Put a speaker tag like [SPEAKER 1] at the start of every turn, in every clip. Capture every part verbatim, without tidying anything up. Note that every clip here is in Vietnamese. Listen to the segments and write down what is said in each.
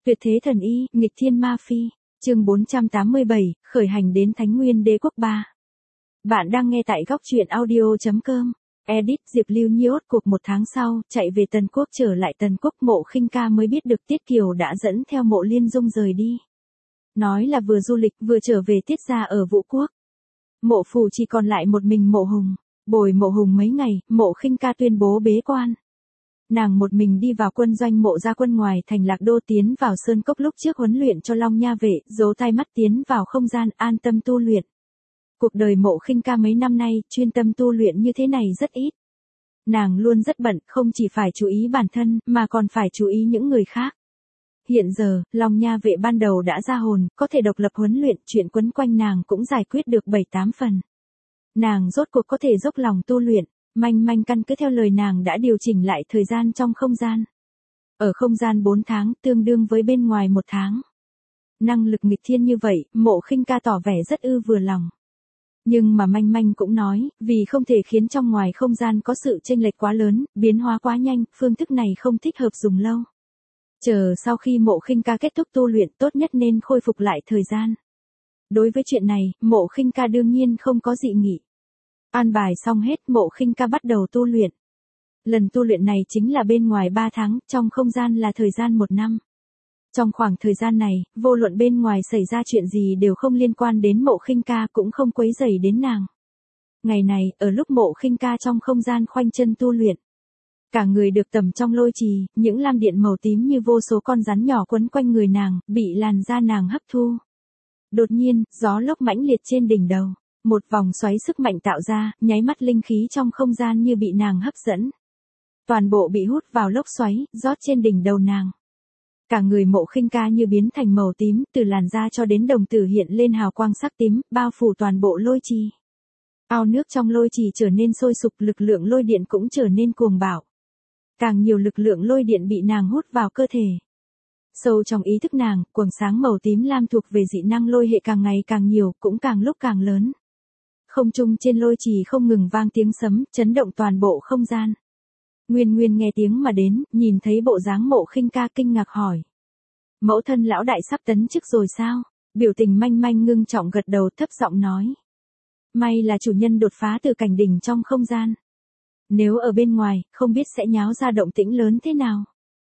[SPEAKER 1] Tuyệt thế thần y, nghịch thiên ma phi. Chương bốn trăm tám mươi bảy, khởi hành đến Thánh Nguyên Đế quốc ba. Bạn đang nghe tại góc truyện audio chấm com. Edit Diệp Lưu Nhi ốt cuộc một tháng sau, chạy về Tần Quốc trở lại Tần Quốc, Mộ Khinh Ca mới biết được Tiết Kiều đã dẫn theo Mộ Liên Dung rời đi. Nói là vừa du lịch vừa trở về tiết gia ở Vũ Quốc. Mộ phủ chỉ còn lại một mình Mộ Hùng. Bồi Mộ Hùng mấy ngày, Mộ Khinh Ca tuyên bố bế quan. Nàng một mình đi vào quân doanh Mộ gia quân ngoài thành Lạc Đô, tiến vào sơn cốc lúc trước huấn luyện cho Long Nha vệ, giấu tai mắt tiến vào không gian an tâm tu luyện. Cuộc đời Mộ Khinh Ca mấy năm nay, chuyên tâm tu luyện như thế này rất ít. Nàng luôn rất bận, không chỉ phải chú ý bản thân, mà còn phải chú ý những người khác. Hiện giờ, Long Nha vệ ban đầu đã ra hồn, có thể độc lập huấn luyện, chuyện quấn quanh nàng cũng giải quyết được bảy tám phần. Nàng rốt cuộc có thể dốc lòng tu luyện, Manh Manh căn cứ theo lời nàng đã điều chỉnh lại thời gian trong không gian. Ở không gian bốn tháng, tương đương với bên ngoài một tháng. Năng lực nghịch thiên như vậy, Mộ Khinh Ca tỏ vẻ rất ư vừa lòng. Nhưng mà Manh Manh cũng nói, vì không thể khiến trong ngoài không gian có sự chênh lệch quá lớn, biến hóa quá nhanh, phương thức này không thích hợp dùng lâu. Chờ sau khi Mộ Khinh Ca kết thúc tu luyện, tốt nhất nên khôi phục lại thời gian. Đối với chuyện này, Mộ Khinh Ca đương nhiên không có dị nghị. An bài xong hết, Mộ Khinh Ca bắt đầu tu luyện. Lần tu luyện này chính là bên ngoài ba tháng, trong không gian là thời gian một năm. Trong khoảng thời gian này, vô luận bên ngoài xảy ra chuyện gì đều không liên quan đến Mộ Khinh Ca, cũng không quấy rầy đến nàng. Ngày này, ở lúc Mộ Khinh Ca trong không gian khoanh chân tu luyện, cả người được tầm trong lôi trì, những lam điện màu tím như vô số con rắn nhỏ quấn quanh người nàng, bị làn da nàng hấp thu. Đột nhiên, gió lốc mãnh liệt trên đỉnh đầu, một vòng xoáy sức mạnh tạo ra, nháy mắt linh khí trong không gian như bị nàng hấp dẫn. Toàn bộ bị hút vào lốc xoáy, rót trên đỉnh đầu nàng. Cả người Mộ Khinh Ca như biến thành màu tím, từ làn da cho đến đồng tử hiện lên hào quang sắc tím, bao phủ toàn bộ lôi trì. Ao nước trong lôi trì trở nên sôi sục, lực lượng lôi điện cũng trở nên cuồng bạo. Càng nhiều lực lượng lôi điện bị nàng hút vào cơ thể. Sâu trong ý thức nàng, quầng sáng màu tím lam thuộc về dị năng lôi hệ càng ngày càng nhiều, cũng càng lúc càng lớn. Không trung trên lôi trì không ngừng vang tiếng sấm, chấn động toàn bộ không gian. Nguyên Nguyên nghe tiếng mà đến, nhìn thấy bộ dáng Mộ Khinh Ca kinh ngạc hỏi. Mẫu thân lão đại sắp tấn chức rồi sao? Biểu tình Manh Manh ngưng trọng gật đầu, thấp giọng nói. May là chủ nhân đột phá từ cảnh đỉnh trong không gian. Nếu ở bên ngoài, không biết sẽ nháo ra động tĩnh lớn thế nào.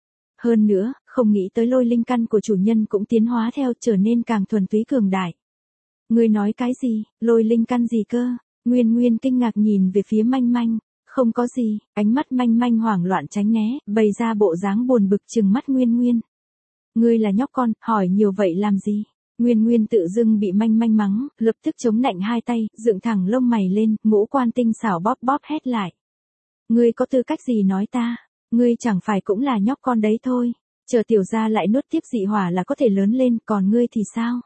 [SPEAKER 1] Hơn nữa, không nghĩ tới lôi linh căn của chủ nhân cũng tiến hóa theo, trở nên càng thuần túy cường đại. Ngươi nói cái gì, lôi linh căn gì cơ? Nguyên Nguyên kinh ngạc nhìn về phía Manh Manh. Không có gì, ánh mắt Manh Manh hoảng loạn tránh né, bày ra bộ dáng buồn bực trừng mắt Nguyên Nguyên. Ngươi là nhóc con, hỏi nhiều vậy làm gì? Nguyên Nguyên tự dưng bị Manh Manh mắng, lập tức chống nạnh hai tay, dựng thẳng lông mày lên, ngũ quan tinh xảo bóp bóp hét lại. Ngươi có tư cách gì nói ta? Ngươi chẳng phải cũng là nhóc con đấy thôi. Chờ tiểu gia lại nuốt tiếp dị hỏa là có thể lớn lên, còn ngươi thì sao?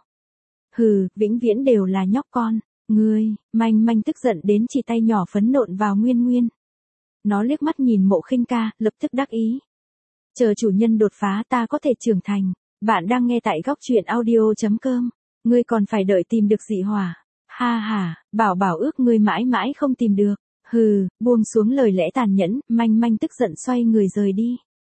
[SPEAKER 1] Hừ, vĩnh viễn đều là nhóc con. Ngươi, Manh Manh tức giận đến chỉ tay nhỏ phấn nộn vào Nguyên Nguyên. Nó liếc mắt nhìn Mộ Khinh Ca, lập tức đắc ý. Chờ chủ nhân đột phá ta có thể trưởng thành. Bạn đang nghe tại góc truyện audio chấm com. Ngươi còn phải đợi tìm được dị hỏa. Ha ha, bảo bảo ước ngươi mãi mãi không tìm được. Hừ, buông xuống lời lẽ tàn nhẫn, Manh Manh tức giận xoay người rời đi.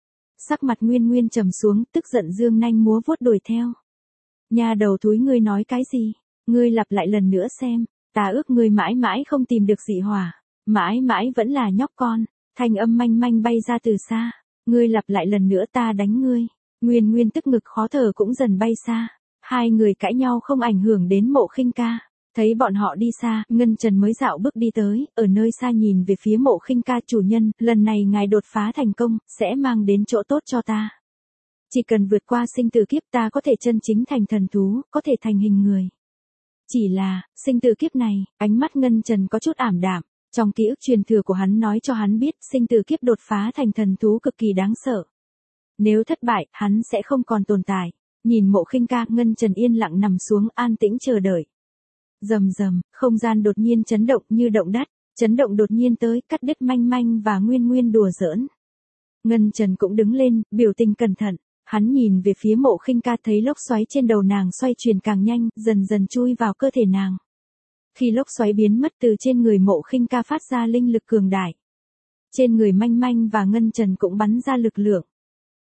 [SPEAKER 1] Sắc mặt Nguyên Nguyên trầm xuống, tức giận dương nanh múa vuốt đuổi theo. Nhà đầu túi ngươi nói cái gì? Ngươi lặp lại lần nữa xem, ta ước ngươi mãi mãi không tìm được dị hỏa. Mãi mãi vẫn là nhóc con. Thanh âm Manh Manh bay ra từ xa. Ngươi lặp lại lần nữa ta đánh ngươi. Nguyên Nguyên tức ngực khó thở cũng dần bay xa. Hai người cãi nhau không ảnh hưởng đến Mộ Khinh Ca. Thấy bọn họ đi xa, Ngân Trần mới dạo bước đi tới, ở nơi xa nhìn về phía Mộ Khinh Ca. Chủ nhân, lần này ngài đột phá thành công, sẽ mang đến chỗ tốt cho ta. Chỉ cần vượt qua sinh tử kiếp ta có thể chân chính thành thần thú, có thể thành hình người. Chỉ là, sinh tử kiếp này, ánh mắt Ngân Trần có chút ảm đạm. Trong ký ức truyền thừa của hắn nói cho hắn biết sinh tử kiếp đột phá thành thần thú cực kỳ đáng sợ. Nếu thất bại, hắn sẽ không còn tồn tại. Nhìn Mộ Khinh Ca, Ngân Trần yên lặng nằm xuống an tĩnh chờ đợi. Rầm rầm, không gian đột nhiên chấn động như động đất, chấn động đột nhiên tới, cắt đứt Manh Manh và Nguyên Nguyên đùa giỡn. Ngân Trần cũng đứng lên, biểu tình cẩn thận, hắn nhìn về phía Mộ Khinh Ca, thấy lốc xoáy trên đầu nàng xoay chuyển càng nhanh, dần dần chui vào cơ thể nàng. Khi lốc xoáy biến mất, từ trên người Mộ Khinh Ca phát ra linh lực cường đại. Trên người Manh Manh và Ngân Trần cũng bắn ra lực lượng.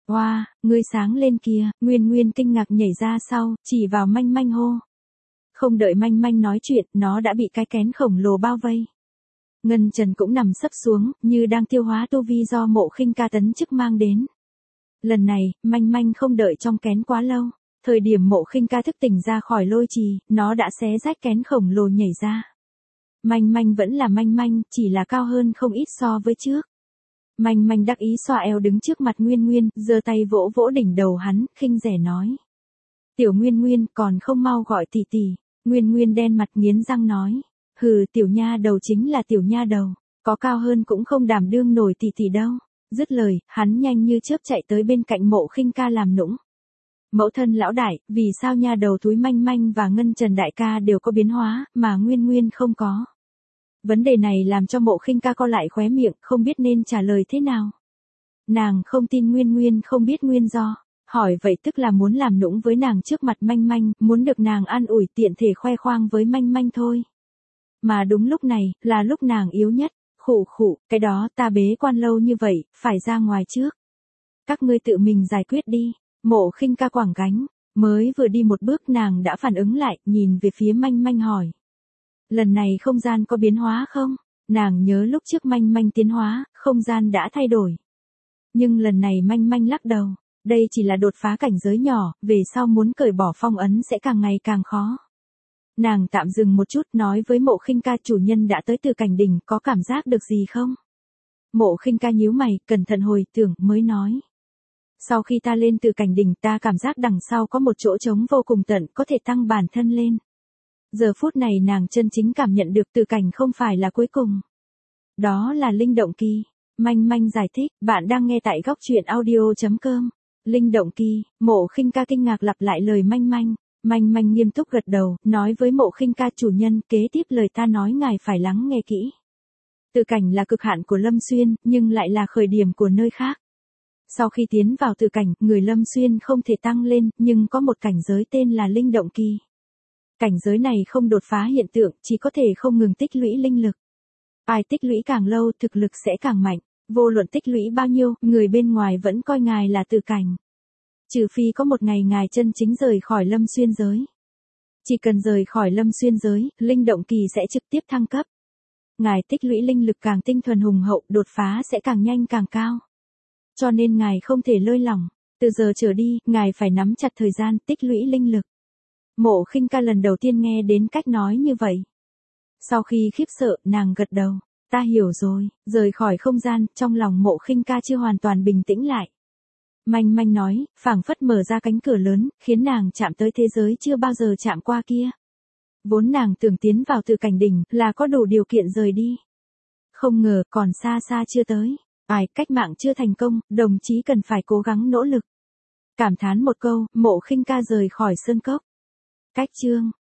[SPEAKER 1] Oa, wow, ngươi sáng lên kìa, Nguyên Nguyên kinh ngạc nhảy ra sau, chỉ vào Manh Manh hô. Không đợi Manh Manh nói chuyện, nó đã bị cái kén khổng lồ bao vây. Ngân Trần cũng nằm sấp xuống, như đang tiêu hóa tu vi do Mộ Khinh Ca tấn chức mang đến. Lần này, Manh Manh không đợi trong kén quá lâu. Thời điểm Mộ Khinh Ca thức tỉnh ra khỏi lôi trì, nó đã xé rách kén khổng lồ nhảy ra. Manh Manh vẫn là Manh Manh, chỉ là cao hơn không ít so với trước. Manh Manh đắc ý xoa eo đứng trước mặt Nguyên Nguyên, giơ tay vỗ vỗ đỉnh đầu hắn, khinh rẻ nói. Tiểu Nguyên Nguyên còn không mau gọi tỷ tỷ. Nguyên Nguyên đen mặt nghiến răng nói. Hừ, tiểu nha đầu chính là tiểu nha đầu, có cao hơn cũng không đảm đương nổi tỷ tỷ đâu. Dứt lời, hắn nhanh như chớp chạy tới bên cạnh Mộ Khinh Ca làm nũng. Mẫu thân lão đại, vì sao nha đầu Thúi Manh Manh và Ngân Trần đại ca đều có biến hóa, mà Nguyên Nguyên không có? Vấn đề này làm cho Mộ Khinh Ca co lại khóe miệng, không biết nên trả lời thế nào. Nàng không tin Nguyên Nguyên không biết nguyên do, hỏi vậy tức là muốn làm nũng với nàng trước mặt Manh Manh, muốn được nàng an ủi tiện thể khoe khoang với Manh Manh thôi. Mà đúng lúc này, là lúc nàng yếu nhất, khụ khụ, cái đó ta bế quan lâu như vậy, phải ra ngoài trước. Các ngươi tự mình giải quyết đi. Mộ Khinh Ca quẳng gánh, mới vừa đi một bước nàng đã phản ứng lại, nhìn về phía Manh Manh hỏi. Lần này không gian có biến hóa không? Nàng nhớ lúc trước Manh Manh tiến hóa, không gian đã thay đổi. Nhưng lần này Manh Manh lắc đầu, đây chỉ là đột phá cảnh giới nhỏ, về sau muốn cởi bỏ phong ấn sẽ càng ngày càng khó. Nàng tạm dừng một chút nói với Mộ Khinh Ca chủ nhân đã tới Từ Cảnh Đỉnh, có cảm giác được gì không? Mộ Khinh Ca nhíu mày, cẩn thận hồi tưởng, mới nói. Sau khi ta lên Từ Cảnh Đỉnh ta cảm giác đằng sau có một chỗ trống vô cùng tận, có thể tăng bản thân lên. Giờ phút này nàng chân chính cảm nhận được Từ Cảnh không phải là cuối cùng. Đó là linh động kỳ. Manh Manh giải thích, bạn đang nghe tại góc truyện audio chấm com. Linh động kỳ, Mộ Khinh Ca kinh ngạc lặp lại lời Manh Manh. Manh Manh nghiêm túc gật đầu, nói với Mộ Khinh Ca chủ nhân, kế tiếp lời ta nói ngài phải lắng nghe kỹ. Từ Cảnh là cực hạn của Lâm Xuyên, nhưng lại là khởi điểm của nơi khác. Sau khi tiến vào Từ Cảnh, người Lâm Xuyên không thể tăng lên, nhưng có một cảnh giới tên là linh động kỳ. Cảnh giới này không đột phá hiện tượng, chỉ có thể không ngừng tích lũy linh lực. Ai tích lũy càng lâu, thực lực sẽ càng mạnh. Vô luận tích lũy bao nhiêu, người bên ngoài vẫn coi ngài là Từ Cảnh. Trừ phi có một ngày ngài chân chính rời khỏi Lâm Xuyên giới. Chỉ cần rời khỏi Lâm Xuyên giới, linh động kỳ sẽ trực tiếp thăng cấp. Ngài tích lũy linh lực càng tinh thuần hùng hậu, đột phá sẽ càng nhanh càng cao. Cho nên ngài không thể lơi lỏng, từ giờ trở đi, ngài phải nắm chặt thời gian tích lũy linh lực. Mộ Khinh Ca lần đầu tiên nghe đến cách nói như vậy. Sau khi khiếp sợ, nàng gật đầu, ta hiểu rồi, rời khỏi không gian, trong lòng Mộ Khinh Ca chưa hoàn toàn bình tĩnh lại. Manh Manh nói, phảng phất mở ra cánh cửa lớn, khiến nàng chạm tới thế giới chưa bao giờ chạm qua kia. Vốn nàng tưởng tiến vào Từ Cảnh Đỉnh, là có đủ điều kiện rời đi. Không ngờ, còn xa xa chưa tới. Ai, cách mạng chưa thành công, đồng chí cần phải cố gắng nỗ lực. Cảm thán một câu, Mộ Khinh Ca rời khỏi sơn cốc. Cách chương.